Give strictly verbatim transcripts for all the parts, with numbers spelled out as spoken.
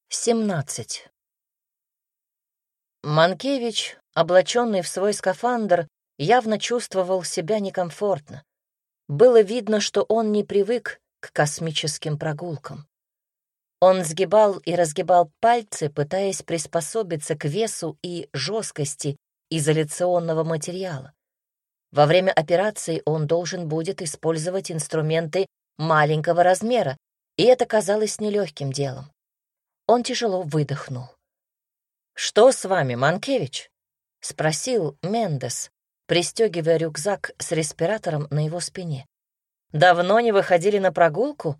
семнадцать. Манкевич, облаченный в свой скафандр, явно чувствовал себя некомфортно. Было видно, что он не привык к космическим прогулкам. Он сгибал и разгибал пальцы, пытаясь приспособиться к весу и жесткости изоляционного материала. Во время операции он должен будет использовать инструменты маленького размера, и это казалось нелегким делом. Он тяжело выдохнул. «Что с вами, Манкевич?» — спросил Мендес, пристегивая рюкзак с респиратором на его спине. «Давно не выходили на прогулку?»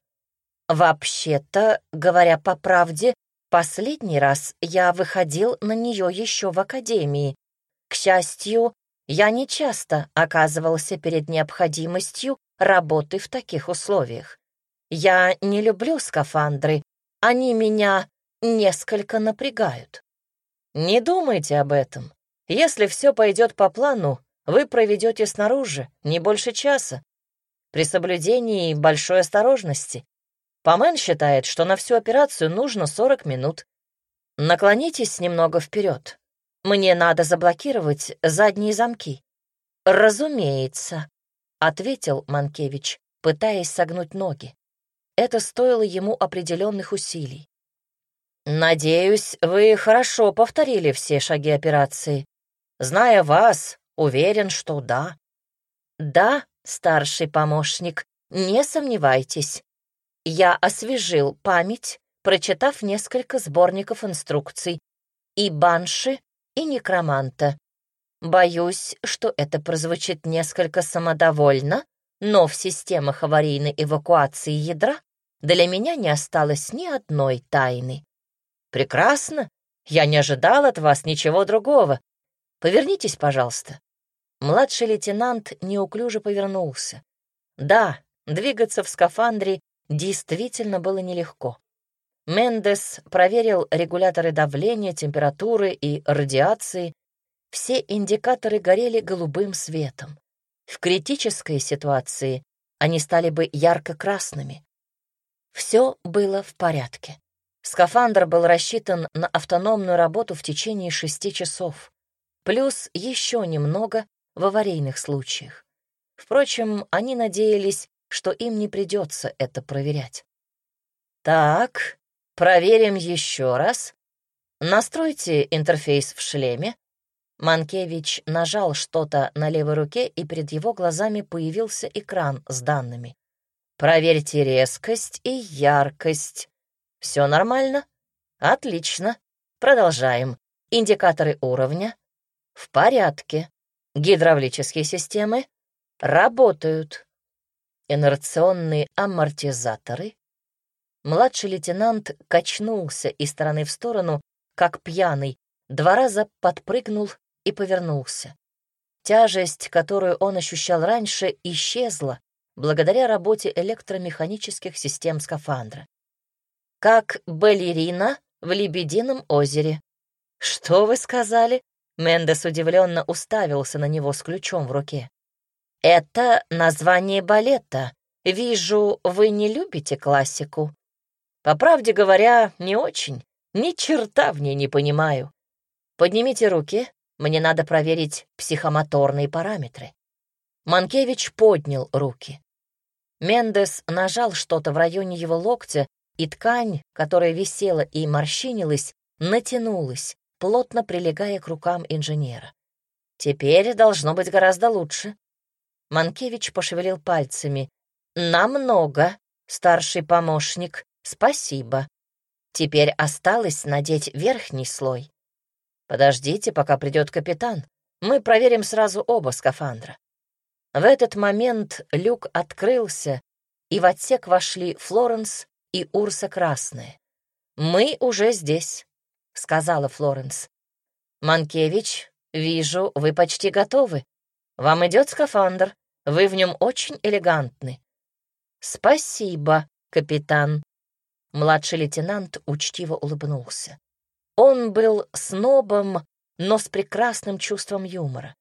«Вообще-то, говоря по правде, последний раз я выходил на нее еще в академии. К счастью, я не часто оказывался перед необходимостью работы в таких условиях. Я не люблю скафандры, они меня несколько напрягают». «Не думайте об этом. Если все пойдет по плану, вы проведете снаружи не больше часа, при соблюдении большой осторожности. Помен считает, что на всю операцию нужно сорок минут. Наклонитесь немного вперед. Мне надо заблокировать задние замки». «Разумеется», — ответил Манкевич, пытаясь согнуть ноги. Это стоило ему определенных усилий. «Надеюсь, вы хорошо повторили все шаги операции. Зная вас, уверен, что да». «Да, старший помощник, не сомневайтесь. Я освежил память, прочитав несколько сборников инструкций и банши, и некроманта. Боюсь, что это прозвучит несколько самодовольно, но в системах аварийной эвакуации ядра для меня не осталось ни одной тайны». «Прекрасно. Я не ожидал от вас ничего другого. Повернитесь, пожалуйста». Младший лейтенант неуклюже повернулся. Да, двигаться в скафандре действительно было нелегко. Мендес проверил регуляторы давления, температуры и радиации. Все индикаторы горели голубым светом. В критической ситуации они стали бы ярко-красными. Все было в порядке. Скафандр был рассчитан на автономную работу в течение шести часов, плюс еще немного в аварийных случаях. Впрочем, они надеялись, что им не придется это проверять. «Так, проверим еще раз. Настройте интерфейс в шлеме». Манкевич нажал что-то на левой руке, и перед его глазами появился экран с данными. «Проверьте резкость и яркость. Все нормально? Отлично. Продолжаем. Индикаторы уровня. В порядке. Гидравлические системы работают. Инерционные амортизаторы». Младший лейтенант качнулся из стороны в сторону, как пьяный, два раза подпрыгнул и повернулся. Тяжесть, которую он ощущал раньше, исчезла благодаря работе электромеханических систем скафандра. «Как балерина в Лебедином озере». «Что вы сказали?» Мендес удивленно уставился на него с ключом в руке. «Это название балета. Вижу, вы не любите классику». «По правде говоря, не очень. Ни черта в ней не понимаю. Поднимите руки, мне надо проверить психомоторные параметры». Манкевич поднял руки. Мендес нажал что-то в районе его локтя, и ткань, которая висела и морщинилась, натянулась, плотно прилегая к рукам инженера. «Теперь должно быть гораздо лучше». Манкевич пошевелил пальцами. «Намного, старший помощник, спасибо. Теперь осталось надеть верхний слой». «Подождите, пока придет капитан. Мы проверим сразу оба скафандра». В этот момент люк открылся, и в отсек вошли Флоренс и Урса Красная. «Мы уже здесь», — сказала Флоренс. «Манкевич, вижу, вы почти готовы. Вам идет скафандр, вы в нем очень элегантны». «Спасибо, капитан». Младший лейтенант учтиво улыбнулся. Он был снобом, но с прекрасным чувством юмора.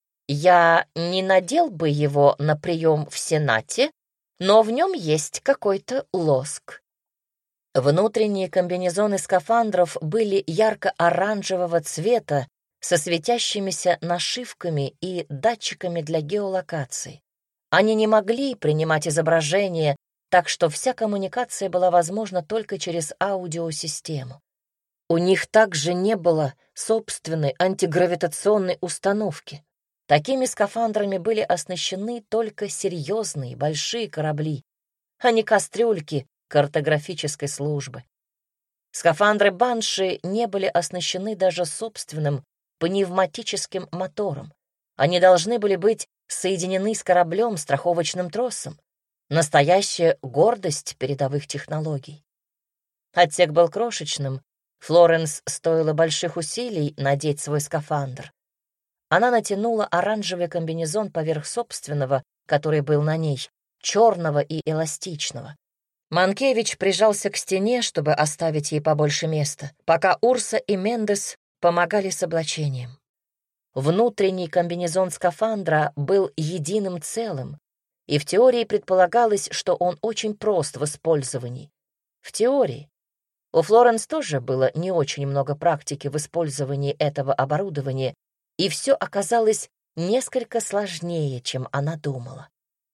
«Я не надел бы его на прием в Сенате, но в нем есть какой-то лоск». Внутренние комбинезоны скафандров были ярко-оранжевого цвета со светящимися нашивками и датчиками для геолокации. Они не могли принимать изображение, так что вся коммуникация была возможна только через аудиосистему. У них также не было собственной антигравитационной установки. Такими скафандрами были оснащены только серьезные большие корабли, а не кастрюльки картографической службы. Скафандры Банши не были оснащены даже собственным пневматическим мотором. Они должны были быть соединены с кораблем страховочным тросом. Настоящая гордость передовых технологий. Отсек был крошечным. Флоренс стоило больших усилий надеть свой скафандр. Она натянула оранжевый комбинезон поверх собственного, который был на ней, черного и эластичного. Манкевич прижался к стене, чтобы оставить ей побольше места, пока Урса и Мендес помогали с облачением. Внутренний комбинезон скафандра был единым целым, и в теории предполагалось, что он очень прост в использовании. В теории. У Флоренс тоже было не очень много практики в использовании этого оборудования, и все оказалось несколько сложнее, чем она думала.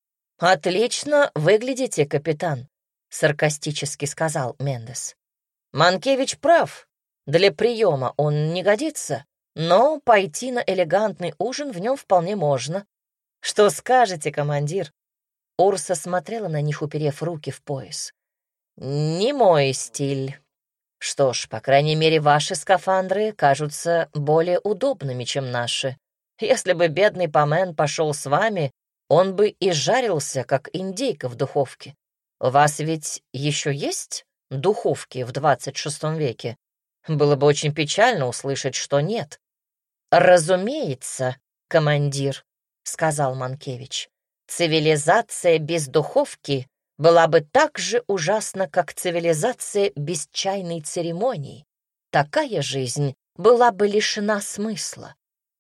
«Отлично выглядите, капитан», — саркастически сказал Мендес. «Манкевич прав. Для приема он не годится, но пойти на элегантный ужин в нем вполне можно. Что скажете, командир?» Урса смотрела на них, уперев руки в пояс. «Не мой стиль. Что ж, по крайней мере, ваши скафандры кажутся более удобными, чем наши. Если бы бедный Памен пошел с вами, он бы и жарился, как индейка в духовке. У вас ведь еще есть духовки в двадцать шестом веке? Было бы очень печально услышать, что нет». «Разумеется, командир», — сказал Манкевич. «Цивилизация без духовки была бы так же ужасна, как цивилизация без чайной церемонии. Такая жизнь была бы лишена смысла».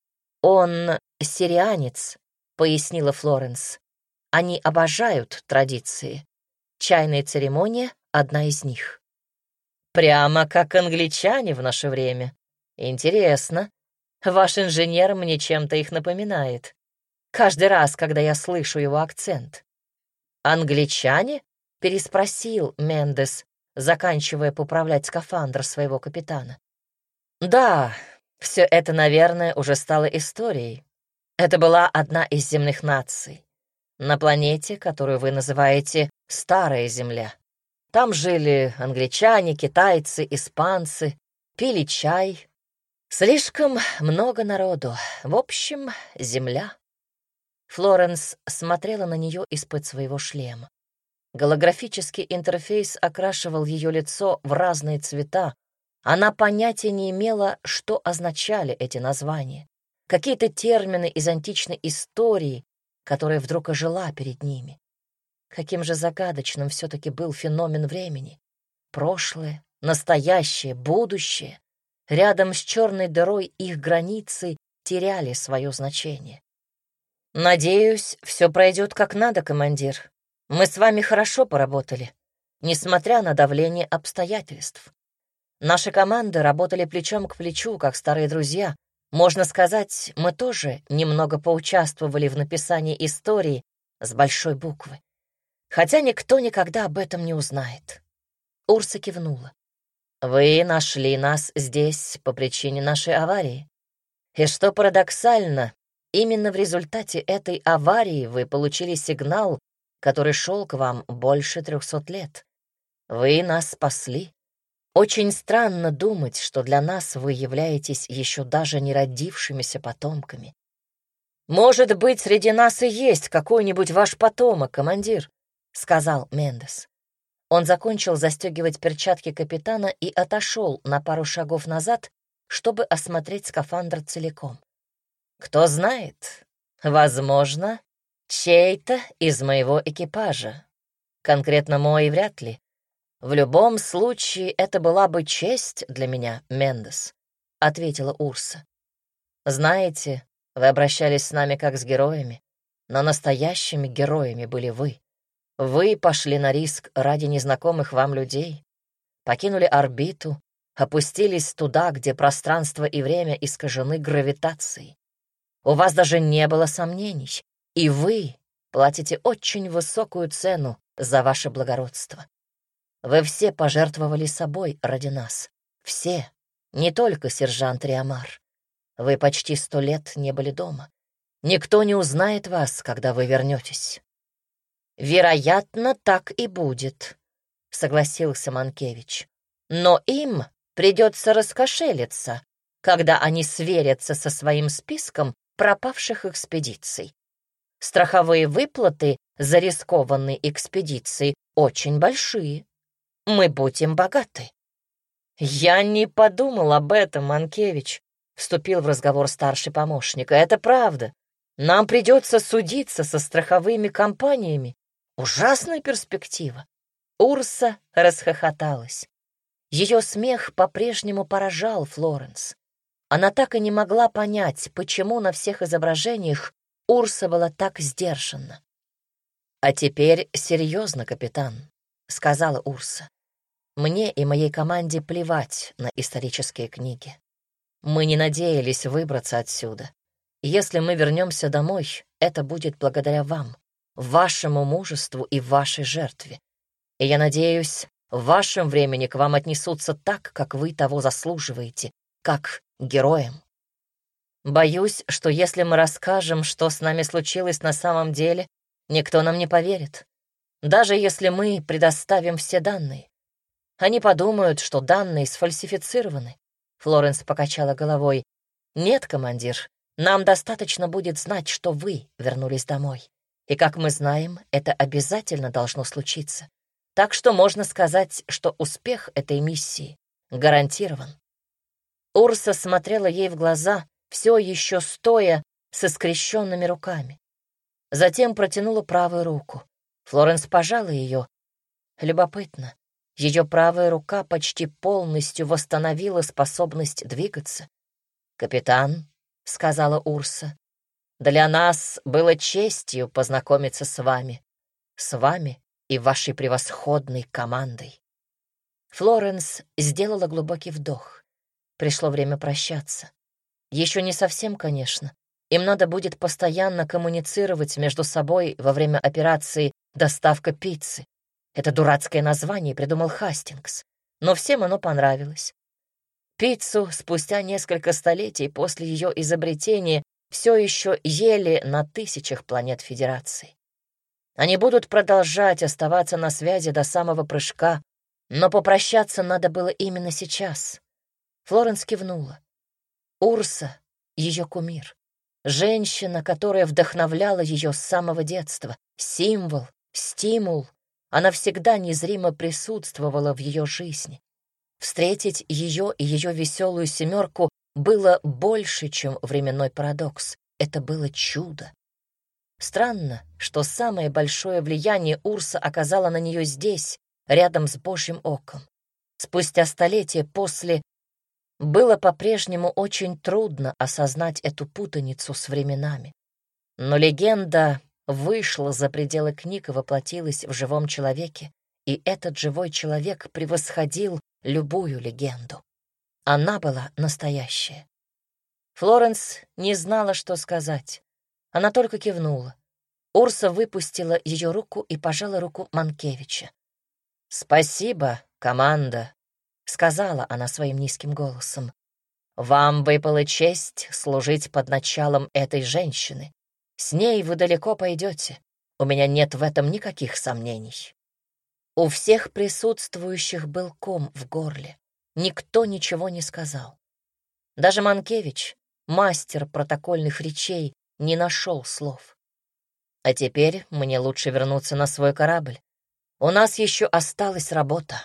«Он сирианец», — пояснила Флоренс. «Они обожают традиции. Чайная церемония — одна из них». «Прямо как англичане в наше время. Интересно. Ваш инженер мне чем-то их напоминает. Каждый раз, когда я слышу его акцент». «Англичане?» — переспросил Мендес, заканчивая поправлять скафандр своего капитана. «Да, все это, наверное, уже стало историей. Это была одна из земных наций. На планете, которую вы называете Старая Земля. Там жили англичане, китайцы, испанцы, пили чай. Слишком много народу. В общем, земля». Флоренс смотрела на нее из-под своего шлема. Голографический интерфейс окрашивал ее лицо в разные цвета. Она понятия не имела, что означали эти названия. Какие-то термины из античной истории, которая вдруг ожила перед ними. Каким же загадочным все-таки был феномен времени. Прошлое, настоящее, будущее. Рядом с черной дырой их границы теряли свое значение. «Надеюсь, все пройдет как надо, командир. Мы с вами хорошо поработали, несмотря на давление обстоятельств. Наши команды работали плечом к плечу, как старые друзья. Можно сказать, мы тоже немного поучаствовали в написании истории с большой буквы. Хотя никто никогда об этом не узнает». Урса кивнула. «Вы нашли нас здесь по причине нашей аварии. И что парадоксально, именно в результате этой аварии вы получили сигнал, который шел к вам больше трехсот лет. Вы нас спасли. Очень странно думать, что для нас вы являетесь еще даже не родившимися потомками. Может быть, среди нас и есть какой-нибудь ваш потомок, командир», — сказал Мендес. Он закончил застегивать перчатки капитана и отошел на пару шагов назад, чтобы осмотреть скафандр целиком. «Кто знает, возможно, чей-то из моего экипажа. Конкретно мой вряд ли. В любом случае, это была бы честь для меня, Мендес», — ответила Урса. «Знаете, вы обращались с нами как с героями, но настоящими героями были вы. Вы пошли на риск ради незнакомых вам людей. покинули орбиту, опустились туда, где пространство и время искажены гравитацией. У вас даже не было сомнений, и вы платите очень высокую цену за ваше благородство. Вы все пожертвовали собой ради нас. Все, не только сержант Риамар. Вы почти сто лет не были дома. Никто не узнает вас, когда вы вернетесь. Вероятно, так и будет, — согласился Манкевич. Но им придется раскошелиться, когда они сверятся со своим списком пропавших экспедиций. Страховые выплаты за рискованные экспедиции очень большие. Мы будем богаты. Я не подумал об этом, Манкевич, — вступил в разговор старший помощник. Это правда. Нам придется судиться со страховыми компаниями. Ужасная перспектива. Урса расхохоталась. Ее смех по-прежнему поражал Флоренс. Она так и не могла понять, почему на всех изображениях Урса была так сдержанна. «А теперь серьезно, капитан», — сказала Урса. «Мне и моей команде плевать на исторические книги. Мы не надеялись выбраться отсюда. Если мы вернемся домой, это будет благодаря вам, вашему мужеству и вашей жертве. И я надеюсь, в вашем времени к вам отнесутся так, как вы того заслуживаете, как к героям. Боюсь, что если мы расскажем, что с нами случилось на самом деле, никто нам не поверит, даже если мы предоставим все данные. Они подумают, что данные сфальсифицированы». Флоренс покачала головой. «Нет, командир, нам достаточно будет знать, что вы вернулись домой. И, как мы знаем, это обязательно должно случиться. Так что можно сказать, что успех этой миссии гарантирован». Урса смотрела ей в глаза, все еще стоя со скрещенными руками. Затем протянула правую руку. Флоренс пожала ее. Любопытно, ее правая рука почти полностью восстановила способность двигаться. «Капитан», — сказала Урса, — «для нас было честью познакомиться с вами, с вами и вашей превосходной командой». Флоренс сделала глубокий вдох. Пришло время прощаться. Еще не совсем, конечно. Им надо будет постоянно коммуницировать между собой во время операции «Доставка пиццы». Это дурацкое название придумал Хастингс, но всем оно понравилось. Пиццу спустя несколько столетий после ее изобретения все еще ели на тысячах планет Федерации. Они будут продолжать оставаться на связи до самого прыжка, но попрощаться надо было именно сейчас. Флоренс кивнула. Урса — ее кумир. Женщина, которая вдохновляла ее с самого детства. Символ, стимул. Она всегда незримо присутствовала в ее жизни. Встретить ее и ее веселую семерку было больше, чем временной парадокс. Это было чудо. Странно, что самое большое влияние Урса оказала на нее здесь, рядом с Божьим оком. Спустя столетия после было по-прежнему очень трудно осознать эту путаницу с временами. Но легенда вышла за пределы книг и воплотилась в живом человеке, и этот живой человек превосходил любую легенду. Она была настоящая. Флоренс не знала, что сказать. Она только кивнула. Урса выпустила ее руку и пожала руку Манкевича. «Спасибо, команда», — сказала она своим низким голосом. «Вам выпала честь служить под началом этой женщины. С ней вы далеко пойдете. У меня нет в этом никаких сомнений». У всех присутствующих был ком в горле. Никто ничего не сказал. Даже Манкевич, мастер протокольных речей, не нашел слов. «А теперь мне лучше вернуться на свой корабль. У нас еще осталась работа».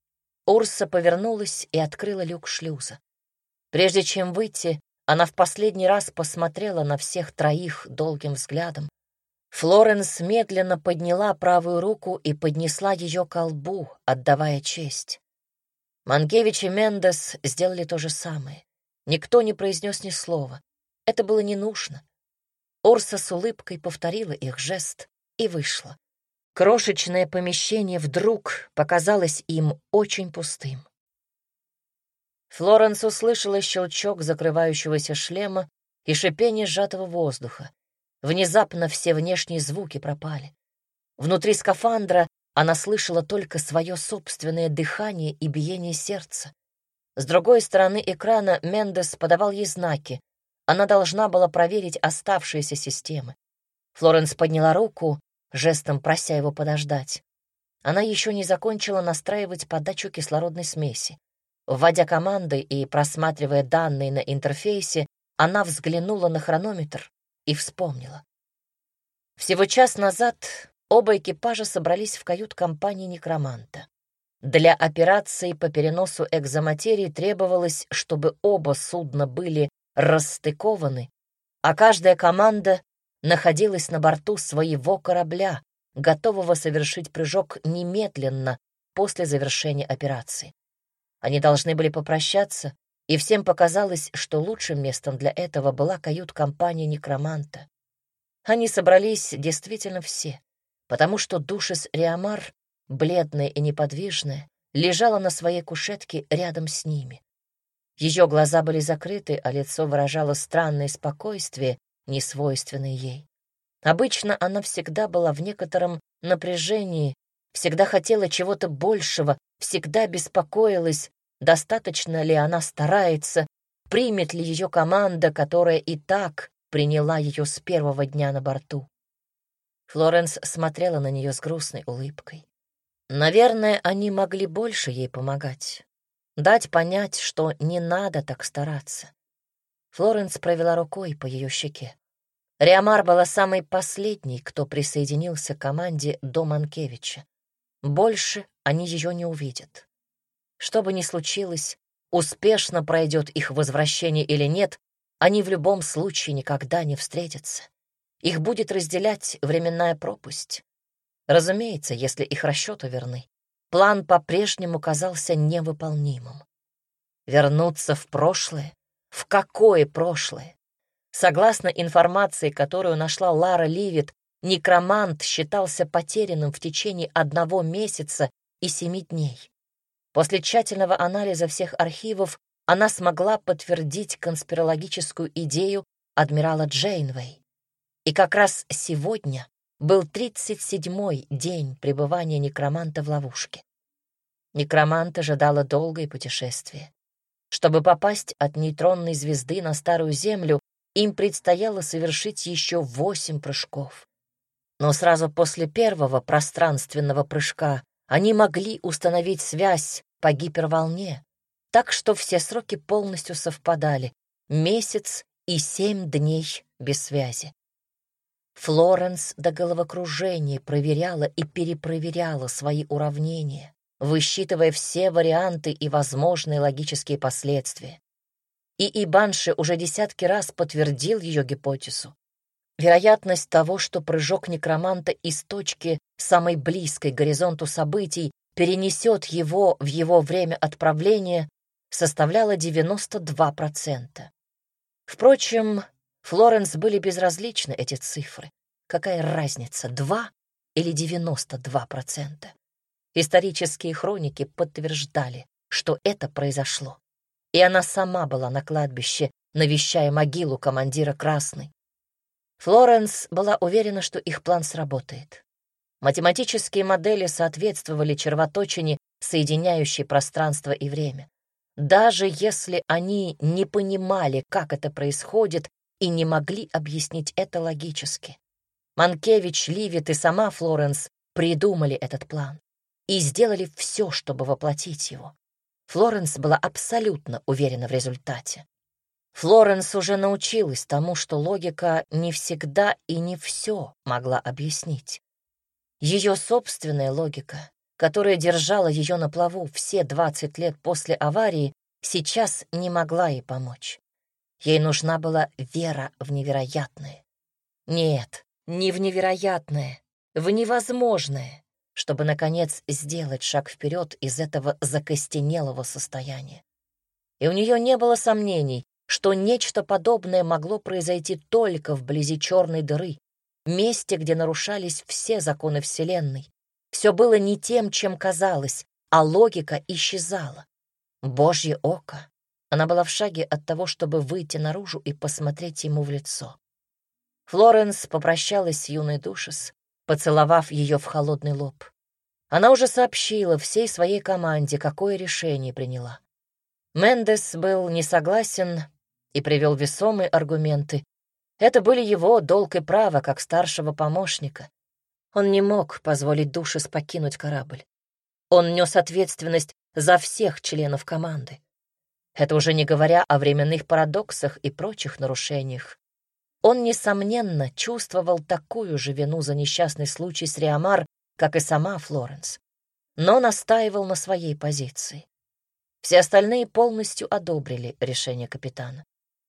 Урса повернулась и открыла люк шлюза. Прежде чем выйти, она в последний раз посмотрела на всех троих долгим взглядом. Флоренс медленно подняла правую руку и поднесла ее к колбу, отдавая честь. Манкевич и Мендес сделали то же самое. Никто не произнес ни слова. Это было не нужно. Урса с улыбкой повторила их жест и вышла. Крошечное помещение вдруг показалось им очень пустым. Флоренс услышала щелчок закрывающегося шлема и шипение сжатого воздуха. Внезапно все внешние звуки пропали. Внутри скафандра она слышала только свое собственное дыхание и биение сердца. С другой стороны экрана Мендес подавал ей знаки. Она должна была проверить оставшиеся системы. Флоренс подняла руку, жестом прося его подождать. Она еще не закончила настраивать подачу кислородной смеси. Вводя команды и просматривая данные на интерфейсе, она взглянула на хронометр и вспомнила. Всего час назад оба экипажа собрались в кают-компании некроманта. Для операции по переносу экзоматерии требовалось, чтобы оба судна были расстыкованы, а каждая команда находилась на борту своего корабля, готового совершить прыжок немедленно после завершения операции. Они должны были попрощаться, и всем показалось, что лучшим местом для этого была кают-компания некроманта. Они собрались действительно все, потому что Душис Риамар, бледная и неподвижная, лежала на своей кушетке рядом с ними. Ее глаза были закрыты, а лицо выражало странное спокойствие, несвойственное ей. Обычно она всегда была в некотором напряжении, всегда хотела чего-то большего, всегда беспокоилась, достаточно ли она старается, примет ли ее команда, которая и так приняла ее с первого дня на борту. Флоренс смотрела на нее с грустной улыбкой. Наверное, они могли больше ей помогать, дать понять, что не надо так стараться. Флоренс провела рукой по ее щеке. Риамар была самой последней, кто присоединился к команде до Манкевича. Больше они ее не увидят. Что бы ни случилось, успешно пройдет их возвращение или нет, они в любом случае никогда не встретятся. Их будет разделять временная пропасть. Разумеется, если их расчеты верны. План по-прежнему казался невыполнимым. Вернуться в прошлое? В какое прошлое? Согласно информации, которую нашла Лара Ливит, некромант считался потерянным в течение одного месяца и семи дней. После тщательного анализа всех архивов она смогла подтвердить конспирологическую идею адмирала Джейнвей. И как раз сегодня был тридцать седьмой день пребывания некроманта в ловушке. Некромант ожидала долгое путешествие. Чтобы попасть от нейтронной звезды на Старую Землю, им предстояло совершить еще восемь прыжков. Но сразу после первого пространственного прыжка они могли установить связь по гиперволне, так что все сроки полностью совпадали — месяц и семь дней без связи. Флоренс до головокружения проверяла и перепроверяла свои уравнения, высчитывая все варианты и возможные логические последствия. И Ибанши уже десятки раз подтвердил ее гипотезу. Вероятность того, что прыжок некроманта из точки, самой близкой к горизонту событий, перенесет его в его время отправления, составляла девяносто два процента. Впрочем, Флоренс были безразличны эти цифры. Какая разница, два или девяносто два процента? Исторические хроники подтверждали, что это произошло. И она сама была на кладбище, навещая могилу командира Красной. Флоренс была уверена, что их план сработает. Математические модели соответствовали червоточине, соединяющей пространство и время. Даже если они не понимали, как это происходит, и не могли объяснить это логически. Манкевич, Ливит и сама Флоренс придумали этот план и сделали все, чтобы воплотить его. Флоренс была абсолютно уверена в результате. Флоренс уже научилась тому, что логика не всегда и не все могла объяснить. Ее собственная логика, которая держала ее на плаву все двадцать лет после аварии, сейчас не могла ей помочь. Ей нужна была вера в невероятное. Нет, не в невероятное, в невозможное, чтобы, наконец, сделать шаг вперед из этого закостенелого состояния. И у нее не было сомнений, что нечто подобное могло произойти только вблизи черной дыры, месте, где нарушались все законы Вселенной. Все было не тем, чем казалось, а логика исчезала. Божье око. Она была в шаге от того, чтобы выйти наружу и посмотреть ему в лицо. Флоренс попрощалась с юной Душес, поцеловав ее в холодный лоб. Она уже сообщила всей своей команде, какое решение приняла. Мендес был не согласен и привел весомые аргументы. Это были его долг и право, как старшего помощника. Он не мог позволить Душес покинуть корабль. Он нес ответственность за всех членов команды. Это уже не говоря о временных парадоксах и прочих нарушениях. Он, несомненно, чувствовал такую же вину за несчастный случай с Риамар, как и сама Флоренс, но настаивал на своей позиции. Все остальные полностью одобрили решение капитана.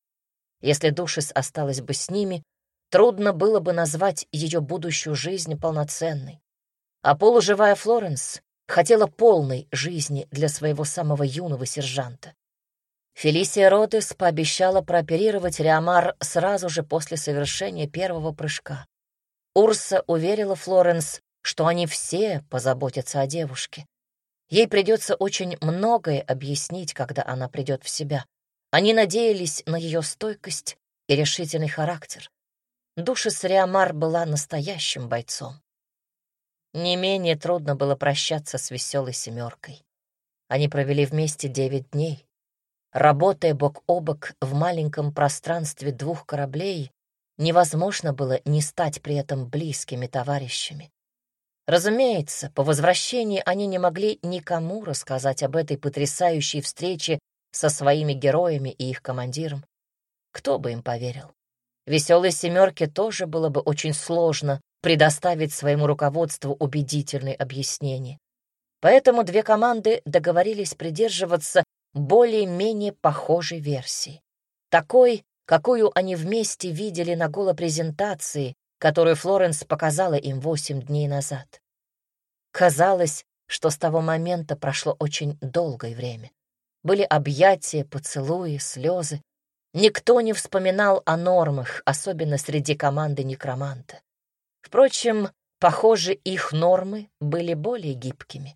Если Душес осталась бы с ними, трудно было бы назвать ее будущую жизнь полноценной. А полуживая Флоренс хотела полной жизни для своего самого юного сержанта. Фелисия Родес пообещала прооперировать Риамар сразу же после совершения первого прыжка. Урса уверила Флоренс, что они все позаботятся о девушке. Ей придется очень многое объяснить, когда она придет в себя. Они надеялись на ее стойкость и решительный характер. Душес Риамар была настоящим бойцом. Не менее трудно было прощаться с веселой семеркой. Они провели вместе девять дней. Работая бок о бок в маленьком пространстве двух кораблей, невозможно было не стать при этом близкими товарищами. Разумеется, по возвращении они не могли никому рассказать об этой потрясающей встрече со своими героями и их командиром. Кто бы им поверил? Веселой семерке тоже было бы очень сложно предоставить своему руководству убедительные объяснения. Поэтому две команды договорились придерживаться более-менее похожей версии. Такой, какую они вместе видели на голопрезентации, которую Флоренс показала им восемь дней назад. Казалось, что с того момента прошло очень долгое время. Были объятия, поцелуи, слезы. Никто не вспоминал о нормах, особенно среди команды некроманта. Впрочем, похоже, их нормы были более гибкими.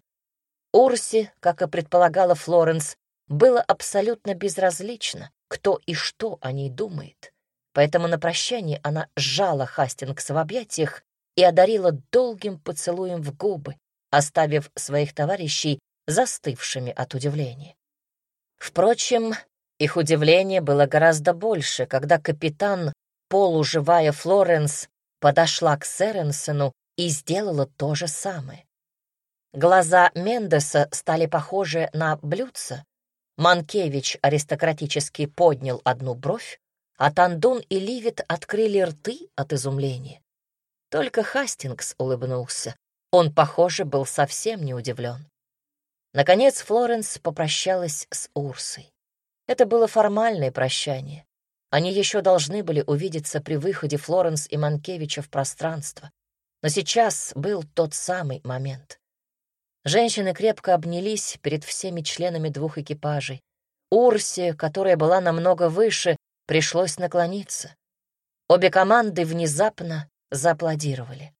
Урсе, как и предполагала Флоренс, было абсолютно безразлично, кто и что о ней думает. Поэтому на прощание она сжала Хастингса в объятиях и одарила долгим поцелуем в губы, оставив своих товарищей застывшими от удивления. Впрочем, их удивление было гораздо больше, когда капитан, полуживая Флоренс, подошла к Сэренсену и сделала то же самое. Глаза Мендеса стали похожи на блюдца. Манкевич аристократически поднял одну бровь, а Тандун и Ливит открыли рты от изумления. Только Хастингс улыбнулся. Он, похоже, был совсем не удивлен. Наконец Флоренс попрощалась с Урсой. Это было формальное прощание. Они еще должны были увидеться при выходе Флоренс и Манкевича в пространство. Но сейчас был тот самый момент. Женщины крепко обнялись перед всеми членами двух экипажей. Урсе, которая была намного выше, пришлось наклониться. Обе команды внезапно зааплодировали.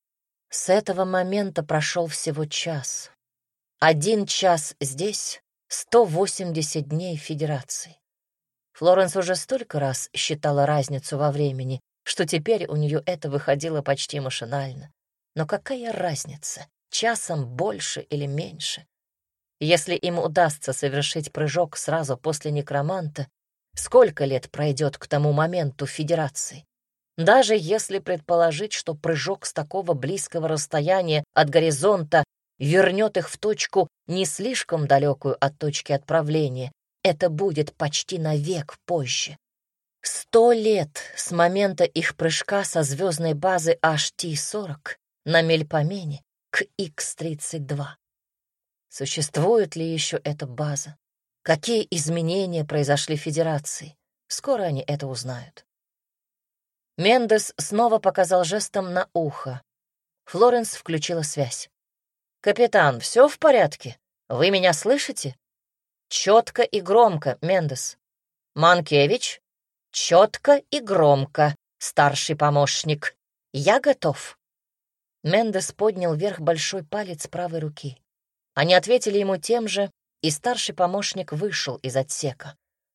С этого момента прошел всего час. Один час здесь, сто восемьдесят дней Федерации. Флоренс уже столько раз считала разницу во времени, что теперь у нее это выходило почти машинально. Но какая разница, часом больше или меньше? Если им удастся совершить прыжок сразу после некроманта, сколько лет пройдет к тому моменту Федерации? Даже если предположить, что прыжок с такого близкого расстояния от горизонта вернет их в точку не слишком далекую от точки отправления, это будет почти на век позже. Сто лет с момента их прыжка со звездной базы эйч ти сорок на Мельпомене к икс тридцать два. Существует ли еще эта база? Какие изменения произошли в Федерации? Скоро они это узнают. Мендес снова показал жестом на ухо. Флоренс включила связь. «Капитан, все в порядке? Вы меня слышите?» «Четко и громко, Мендес». «Манкевич?» «Четко и громко, старший помощник», Я готов». Мендес поднял вверх большой палец правой руки. Они ответили ему тем же, и старший помощник вышел из отсека.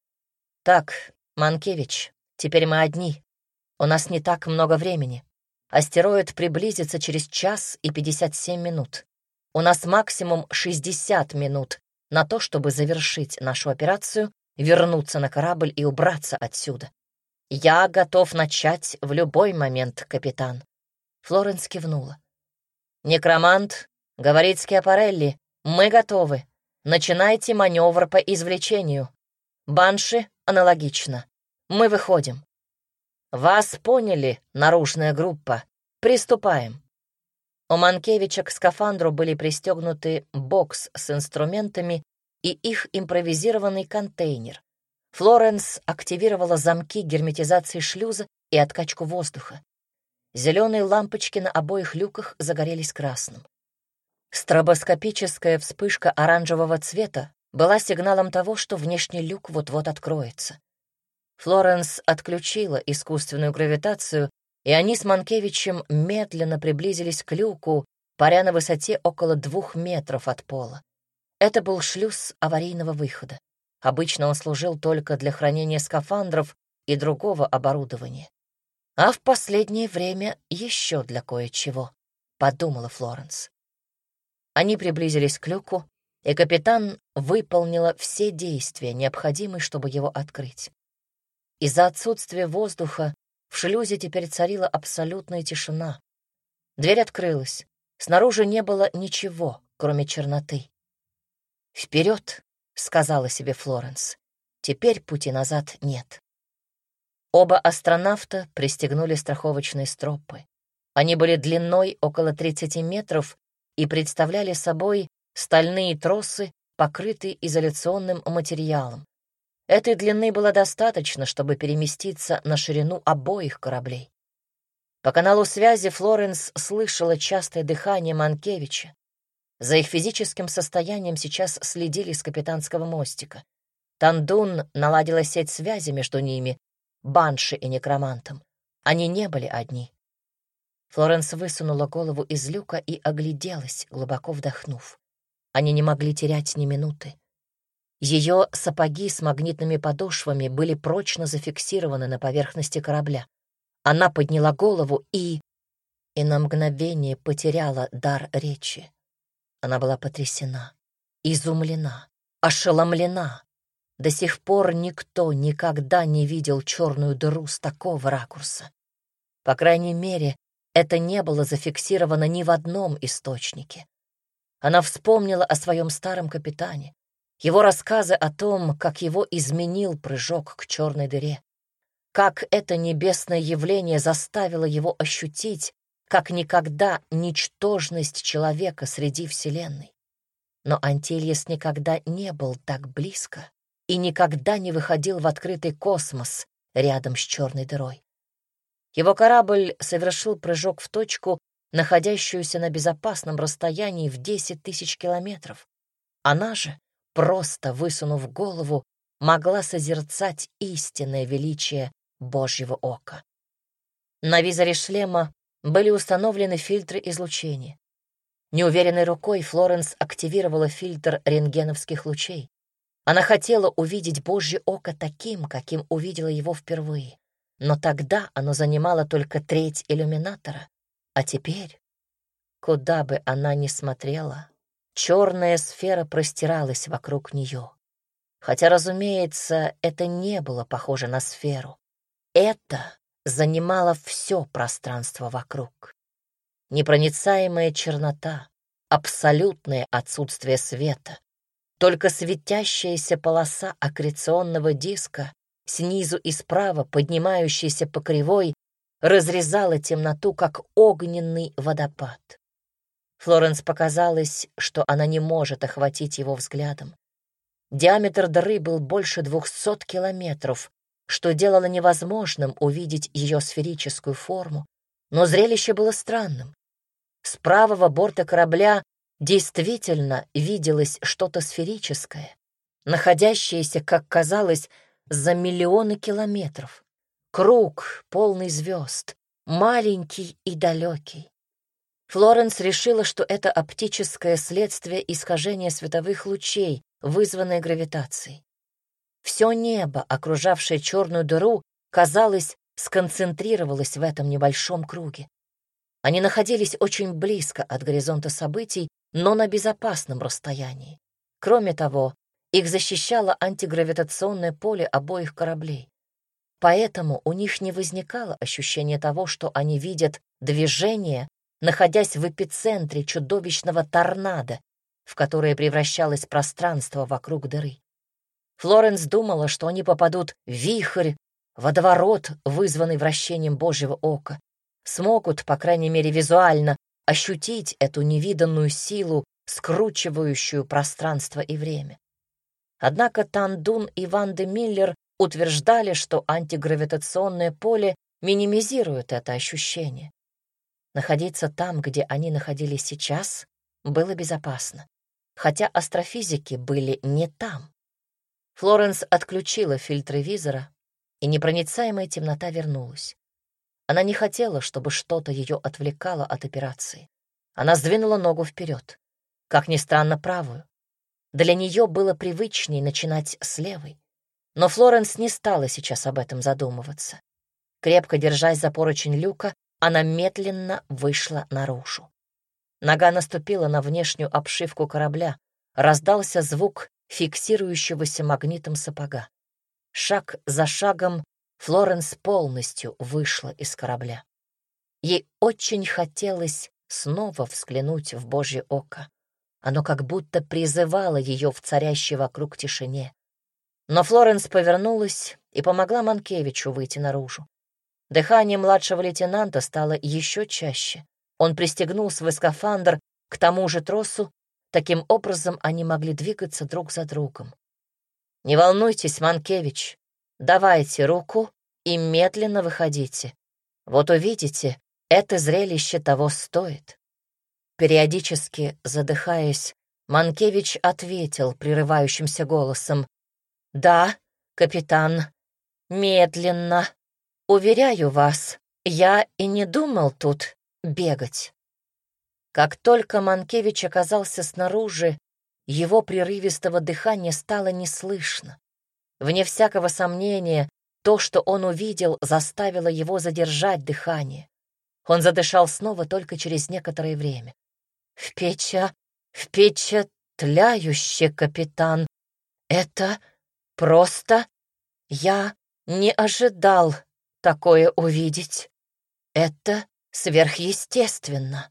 «Так, Манкевич, теперь мы одни. У нас не так много времени. Астероид приблизится через час и пятьдесят семь минут. У нас максимум шестьдесят минут на то, чтобы завершить нашу операцию, вернуться на корабль и убраться отсюда. Я готов начать в любой момент, капитан». Флоренс кивнула. «Некромант, говорит Скиапарелли, мы готовы. Начинайте маневр по извлечению. Банши аналогично. Мы выходим». «Вас поняли, наружная группа. Приступаем». У Манкевича к скафандру были пристегнуты бокс с инструментами и их импровизированный контейнер. Флоренс активировала замки герметизации шлюза и откачку воздуха. Зеленые лампочки на обоих люках загорелись красным. Стробоскопическая вспышка оранжевого цвета была сигналом того, что внешний люк вот-вот откроется. Флоренс отключила искусственную гравитацию, и они с Манкевичем медленно приблизились к люку, паря на высоте около двух метров от пола. Это был шлюз аварийного выхода. Обычно он служил только для хранения скафандров и другого оборудования. А в последнее время еще для кое-чего, подумала Флоренс. Они приблизились к люку, и капитан выполнила все действия, необходимые, чтобы его открыть. Из-за отсутствия воздуха в шлюзе теперь царила абсолютная тишина. Дверь открылась. Снаружи не было ничего, кроме черноты. «Вперед!» — сказала себе Флоренс. «Теперь пути назад нет». Оба астронавта пристегнули страховочные стропы. Они были длиной около тридцати метров и представляли собой стальные тросы, покрытые изоляционным материалом. Этой длины было достаточно, чтобы переместиться на ширину обоих кораблей. По каналу связи Флоренс слышала частое дыхание Манкевича. За их физическим состоянием сейчас следили с капитанского мостика. Тандун наладила сеть связи между ними, Банши и некромантом. Они не были одни. Флоренс высунула голову из люка и огляделась, глубоко вдохнув. Они не могли терять ни минуты. Ее сапоги с магнитными подошвами были прочно зафиксированы на поверхности корабля. Она подняла голову и... и на мгновение потеряла дар речи. Она была потрясена, изумлена, ошеломлена. До сих пор никто никогда не видел черную дыру с такого ракурса. По крайней мере, это не было зафиксировано ни в одном источнике. Она вспомнила о своем старом капитане, его рассказы о том, как его изменил прыжок к черной дыре, как это небесное явление заставило его ощутить, как никогда, ничтожность человека среди Вселенной. Но Антильес никогда не был так близко и никогда не выходил в открытый космос рядом с черной дырой. Его корабль совершил прыжок в точку, находящуюся на безопасном расстоянии в десять тысяч километров. Она же, просто высунув голову, могла созерцать истинное величие Божьего ока. На визоре шлема были установлены фильтры излучения. Неуверенной рукой Флоренс активировала фильтр рентгеновских лучей. Она хотела увидеть Божье око таким, каким увидела его впервые. Но тогда оно занимало только треть иллюминатора. А теперь, куда бы она ни смотрела, черная сфера простиралась вокруг нее. Хотя, разумеется, это не было похоже на сферу. Это занимало все пространство вокруг. Непроницаемая чернота, абсолютное отсутствие света. Только светящаяся полоса аккреционного диска, снизу и справа поднимающаяся по кривой, разрезала темноту, как огненный водопад. Флоренс показалось, что она не может охватить его взглядом. Диаметр дыры был больше двухсот километров, что делало невозможным увидеть ее сферическую форму, но зрелище было странным. С правого борта корабля действительно виделось что-то сферическое, находящееся, как казалось, за миллионы километров. Круг, полный звезд, маленький и далекий. Флоренс решила, что это оптическое следствие искажения световых лучей, вызванное гравитацией. Все небо, окружавшее черную дыру, казалось, сконцентрировалось в этом небольшом круге. Они находились очень близко от горизонта событий, но на безопасном расстоянии. Кроме того, их защищало антигравитационное поле обоих кораблей. Поэтому у них не возникало ощущения того, что они видят движение, находясь в эпицентре чудовищного торнадо, в которое превращалось пространство вокруг дыры. Флоренс думала, что они попадут в вихрь, водоворот, вызванный вращением Божьего ока, смогут, по крайней мере визуально, ощутить эту невиданную силу, скручивающую пространство и время. Однако Тандун и Ван де Миллер утверждали, что антигравитационное поле минимизирует это ощущение. Находиться там, где они находились сейчас, было безопасно, хотя астрофизики были не там. Флоренс отключила фильтры визора, и непроницаемая темнота вернулась. Она не хотела, чтобы что-то ее отвлекало от операции. Она сдвинула ногу вперед, как ни странно, правую. Для нее было привычнее начинать с левой. Но Флоренс не стала сейчас об этом задумываться. Крепко держась за поручень люка, она медленно вышла наружу. Нога наступила на внешнюю обшивку корабля. Раздался звук фиксирующегося магнитом сапога. Шаг за шагом Флоренс полностью вышла из корабля. Ей очень хотелось снова взглянуть в Божье око. Оно как будто призывало ее в царящей вокруг тишине. Но Флоренс повернулась и помогла Манкевичу выйти наружу. Дыхание младшего лейтенанта стало еще чаще. Он пристегнул свой скафандр к тому же тросу, таким образом они могли двигаться друг за другом. «Не волнуйтесь, Манкевич, давайте руку и медленно выходите. Вот увидите, это зрелище того стоит». Периодически, задыхаясь, Манкевич ответил прерывающимся голосом: «Да, капитан, медленно. Уверяю вас, я и не думал тут бегать». Как только Манкевич оказался снаружи, его прерывистого дыхания стало не слышно. Вне всякого сомнения, то, что он увидел, заставило его задержать дыхание. Он задышал снова только через некоторое время. «Впеча... впечатляюще, капитан. Это просто... Я не ожидал такое увидеть. Это сверхъестественно.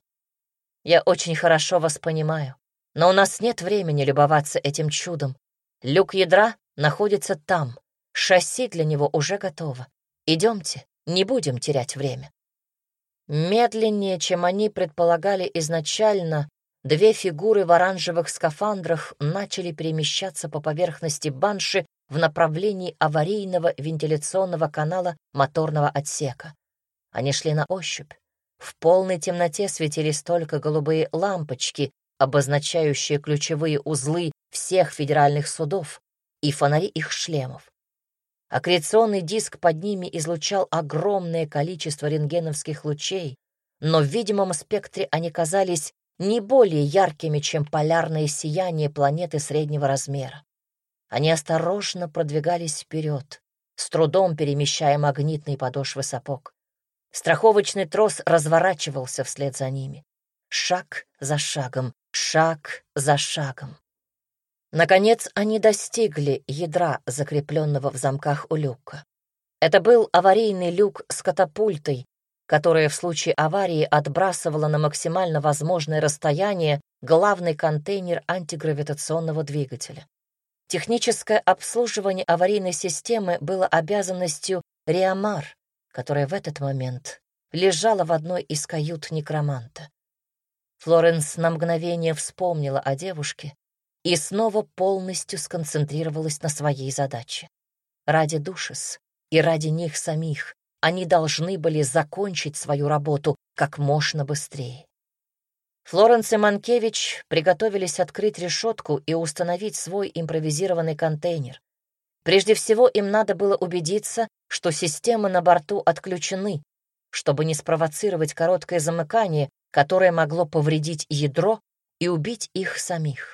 Я очень хорошо вас понимаю, но у нас нет времени любоваться этим чудом. Люк ядра находится там, шасси для него уже готово. Идемте, не будем терять время». Медленнее, чем они предполагали изначально, две фигуры в оранжевых скафандрах начали перемещаться по поверхности банши в направлении аварийного вентиляционного канала моторного отсека. Они шли на ощупь. В полной темноте светились только голубые лампочки, обозначающие ключевые узлы всех федеральных судов, и фонари их шлемов. Аккреционный диск под ними излучал огромное количество рентгеновских лучей, но в видимом спектре они казались не более яркими, чем полярное сияние планеты среднего размера. Они осторожно продвигались вперед, с трудом перемещая магнитные подошвы сапог. Страховочный трос разворачивался вслед за ними. Шаг за шагом, шаг за шагом. Наконец они достигли ядра, закрепленного в замках у люка. Это был аварийный люк с катапультой, которая в случае аварии отбрасывала на максимально возможное расстояние главный контейнер антигравитационного двигателя. Техническое обслуживание аварийной системы было обязанностью Риамар, которая в этот момент лежала в одной из кают некроманта. Флоренс на мгновение вспомнила о девушке и снова полностью сконцентрировалась на своей задаче. Ради Душис и ради них самих они должны были закончить свою работу как можно быстрее. Флоренс и Манкевич приготовились открыть решетку и установить свой импровизированный контейнер. Прежде всего им надо было убедиться, что системы на борту отключены, чтобы не спровоцировать короткое замыкание, которое могло повредить ядро и убить их самих.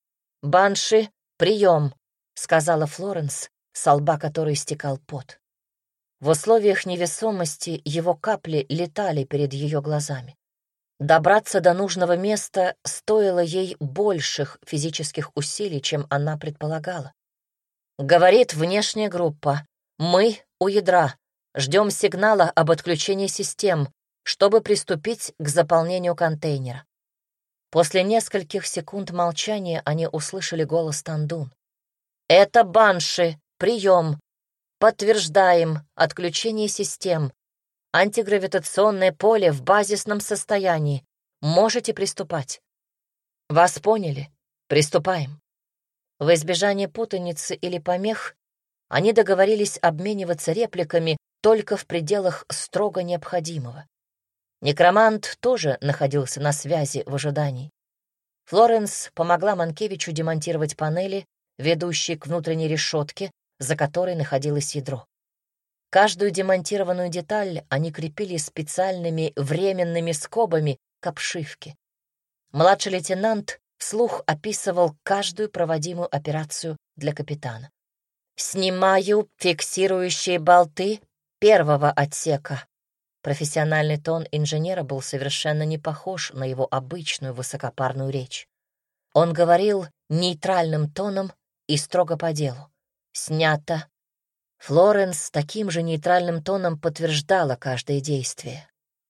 «Банши, прием!» — сказала Флоренс, со лба которой стекал пот. В условиях невесомости его капли летали перед ее глазами. Добраться до нужного места стоило ей больших физических усилий, чем она предполагала. Говорит внешняя группа. Мы у ядра. Ждем сигнала об отключении систем, чтобы приступить к заполнению контейнера. После нескольких секунд молчания они услышали голос Тандун. «Это Банши. Прием. Подтверждаем отключение систем. Антигравитационное поле в базисном состоянии. Можете приступать». «Вас поняли. Приступаем». В избежание путаницы или помех они договорились обмениваться репликами только в пределах строго необходимого. Некромант тоже находился на связи в ожидании. Флоренс помогла Манкевичу демонтировать панели, ведущие к внутренней решетке, за которой находилось ядро. Каждую демонтированную деталь они крепили специальными временными скобами к обшивке. Младший лейтенант вслух описывал каждую проводимую операцию для капитана. «Снимаю фиксирующие болты первого отсека». Профессиональный тон инженера был совершенно не похож на его обычную высокопарную речь. Он говорил нейтральным тоном и строго по делу. «Снято». Флоренс таким же нейтральным тоном подтверждала каждое действие.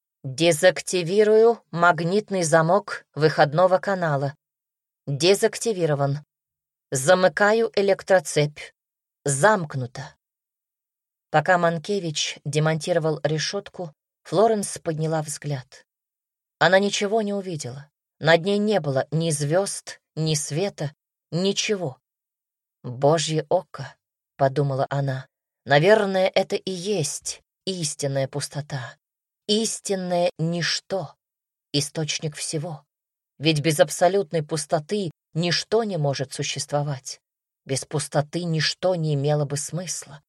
«Дезактивирую магнитный замок выходного канала. Дезактивирован. Замыкаю электроцепь. Замкнуто». Пока Манкевич демонтировал решетку, Флоренс подняла взгляд. Она ничего не увидела. Над ней не было ни звезд, ни света, ничего. «Божье око», — подумала она, — «наверное, это и есть истинная пустота, истинное ничто, источник всего. Ведь без абсолютной пустоты ничто не может существовать. Без пустоты ничто не имело бы смысла».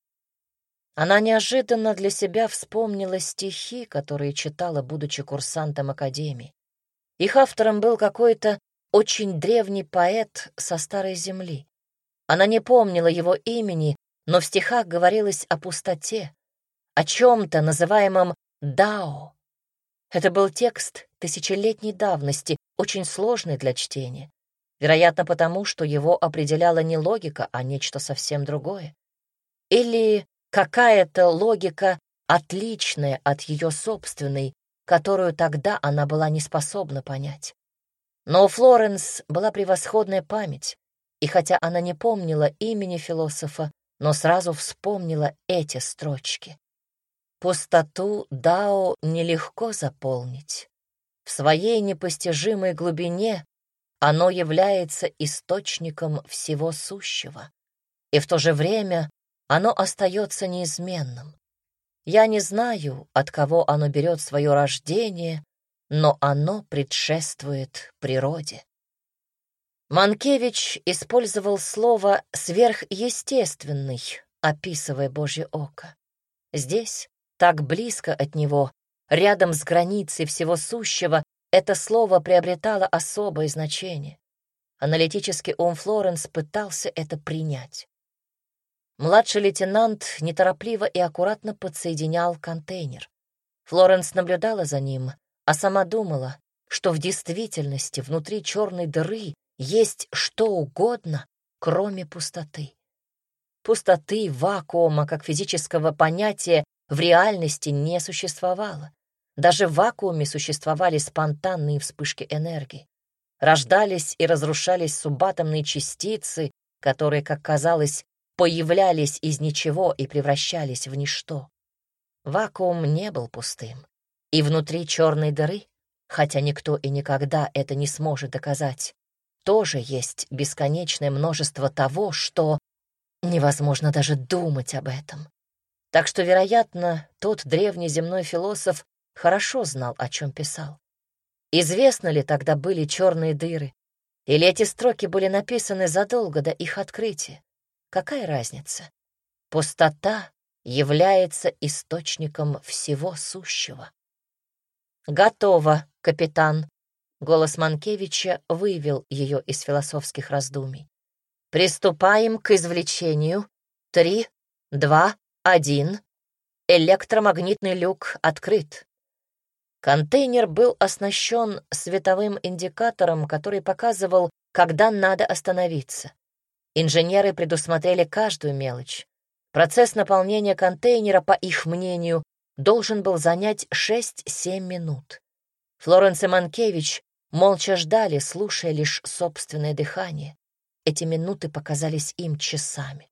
Она неожиданно для себя вспомнила стихи, которые читала, будучи курсантом академии. Их автором был какой-то очень древний поэт со Старой Земли. Она не помнила его имени, но в стихах говорилось о пустоте, о чем-то, называемом «дао». Это был текст тысячелетней давности, очень сложный для чтения. Вероятно, потому, что его определяла не логика, а нечто совсем другое. Или какая-то логика, отличная от ее собственной, которую тогда она была не способна понять. Но у Флоренс была превосходная память, и хотя она не помнила имени философа, но сразу вспомнила эти строчки. «Пустоту Дао нелегко заполнить. В своей непостижимой глубине оно является источником всего сущего, и в то же время оно остается неизменным. Я не знаю, от кого оно берет свое рождение, но оно предшествует природе». Манкевич использовал слово «сверхъестественный», описывая Божье око. Здесь, так близко от него, рядом с границей всего сущего, это слово приобретало особое значение. Аналитический ум Флоренс пытался это принять. Младший лейтенант неторопливо и аккуратно подсоединял контейнер. Флоренс наблюдала за ним, а сама думала, что в действительности внутри черной дыры есть что угодно, кроме пустоты. Пустоты, вакуума как физического понятия в реальности не существовало. Даже в вакууме существовали спонтанные вспышки энергии. Рождались и разрушались субатомные частицы, которые, как казалось, появлялись из ничего и превращались в ничто. Вакуум не был пустым. И внутри черной дыры, хотя никто и никогда это не сможет доказать, тоже есть бесконечное множество того, что невозможно даже думать об этом. Так что, вероятно, тот древний земной философ хорошо знал, о чем писал. Известно ли тогда были черные дыры? Или эти строки были написаны задолго до их открытия? Какая разница? Пустота является источником всего сущего. «Готово, капитан», — голос Манкевича вывел ее из философских раздумий. «Приступаем к извлечению. Три, два, один. Электромагнитный люк открыт». Контейнер был оснащен световым индикатором, который показывал, когда надо остановиться. Инженеры предусмотрели каждую мелочь. Процесс наполнения контейнера, по их мнению, должен был занять шесть-семь минут. Флоренс и Манкевич молча ждали, слушая лишь собственное дыхание. Эти минуты показались им часами.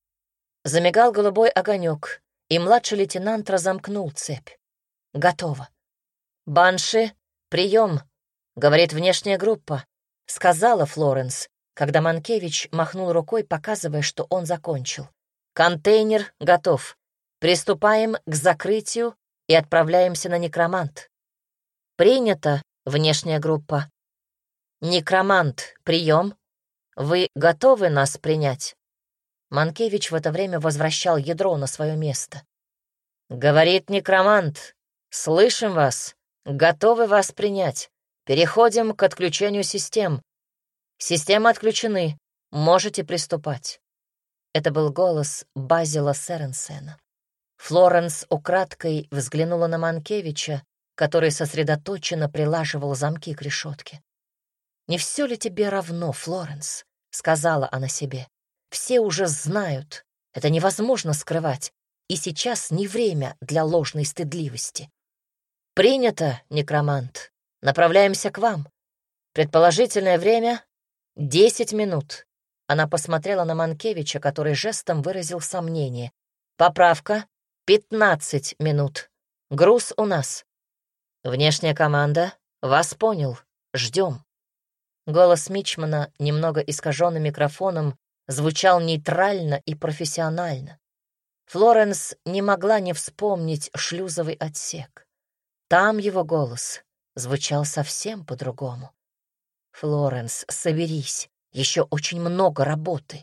Замигал голубой огонек, и младший лейтенант разомкнул цепь. Готово. «Банши, прием», — говорит внешняя группа, — сказала Флоренс, когда Манкевич махнул рукой, показывая, что он закончил. «Контейнер готов. Приступаем к закрытию и отправляемся на Некромант». «Принято, внешняя группа». «Некромант, прием. Вы готовы нас принять?» Манкевич в это время возвращал ядро на свое место. «Говорит Некромант, слышим вас. Готовы вас принять. Переходим к отключению систем. Системы отключены. Можете приступать». Это был голос Базила Сэренсена. Флоренс украдкой взглянула на Манкевича, который сосредоточенно прилаживал замки к решетке. «Не все ли тебе равно, Флоренс?» — сказала она себе. «Все уже знают. Это невозможно скрывать. И сейчас не время для ложной стыдливости». «Принято, некромант. Направляемся к вам. Предположительное время — десять минут». Она посмотрела на Манкевича, который жестом выразил сомнение. «Поправка — пятнадцать минут. Груз у нас. Внешняя команда. Вас понял. Ждем». Голос мичмана, немного искаженный микрофоном, звучал нейтрально и профессионально. Флоренс не могла не вспомнить шлюзовый отсек. Там его голос звучал совсем по-другому. «Флоренс, соберись, еще очень много работы».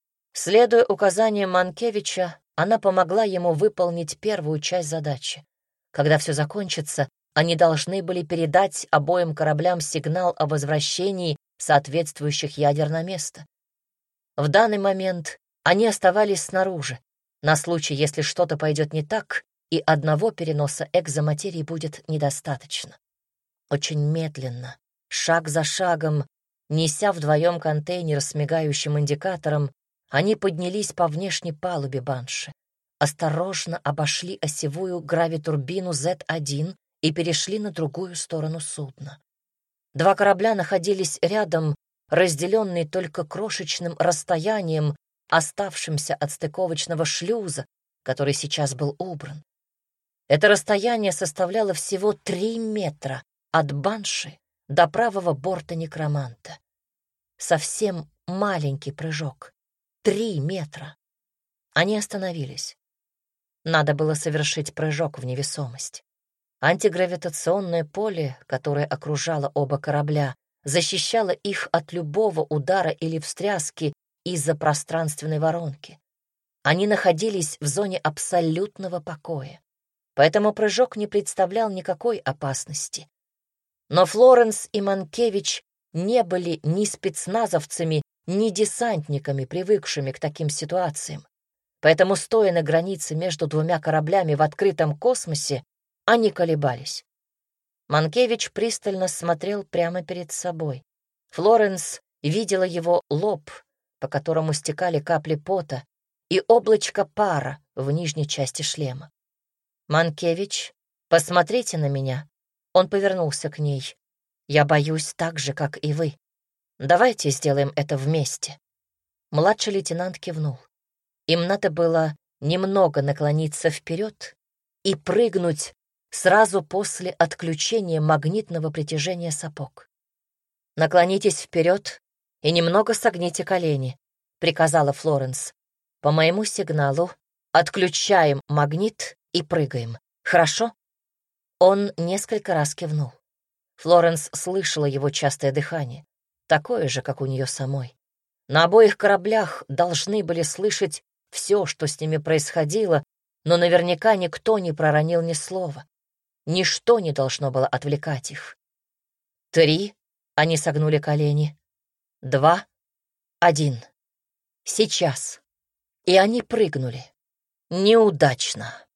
Следуя указаниям Манкевича, она помогла ему выполнить первую часть задачи. Когда все закончится, они должны были передать обоим кораблям сигнал о возвращении соответствующих ядер на место. В данный момент они оставались снаружи, на случай, если что-то пойдет не так, и одного переноса экзоматерии будет недостаточно. Очень медленно, шаг за шагом, неся вдвоем контейнер с мигающим индикатором, они поднялись по внешней палубе Банши, осторожно обошли осевую гравитурбину зет один и перешли на другую сторону судна. Два корабля находились рядом, разделенные только крошечным расстоянием, оставшимся от стыковочного шлюза, который сейчас был убран. Это расстояние составляло всего три метра от Банши до правого борта Некроманта. Совсем маленький прыжок. Три метра. Они остановились. Надо было совершить прыжок в невесомость. Антигравитационное поле, которое окружало оба корабля, защищало их от любого удара или встряски из-за пространственной воронки. Они находились в зоне абсолютного покоя, поэтому прыжок не представлял никакой опасности. Но Флоренс и Манкевич не были ни спецназовцами, ни десантниками, привыкшими к таким ситуациям. Поэтому, стоя на границе между двумя кораблями в открытом космосе, они колебались. Манкевич пристально смотрел прямо перед собой. Флоренс видела его лоб, по которому стекали капли пота, и облачко пара в нижней части шлема. «Манкевич, посмотрите на меня». Он повернулся к ней. «Я боюсь так же, как и вы. Давайте сделаем это вместе». Младший лейтенант кивнул. Им надо было немного наклониться вперед и прыгнуть сразу после отключения магнитного притяжения сапог. «Наклонитесь вперед и немного согните колени», — приказала Флоренс. «По моему сигналу отключаем магнит и прыгаем. Хорошо?» Он несколько раз кивнул. Флоренс слышала его частое дыхание, такое же, как у нее самой. На обоих кораблях должны были слышать все, что с ними происходило, но наверняка никто не проронил ни слова. Ничто не должно было отвлекать их. Три, они согнули колени. Два, один. Сейчас. И они прыгнули. Неудачно.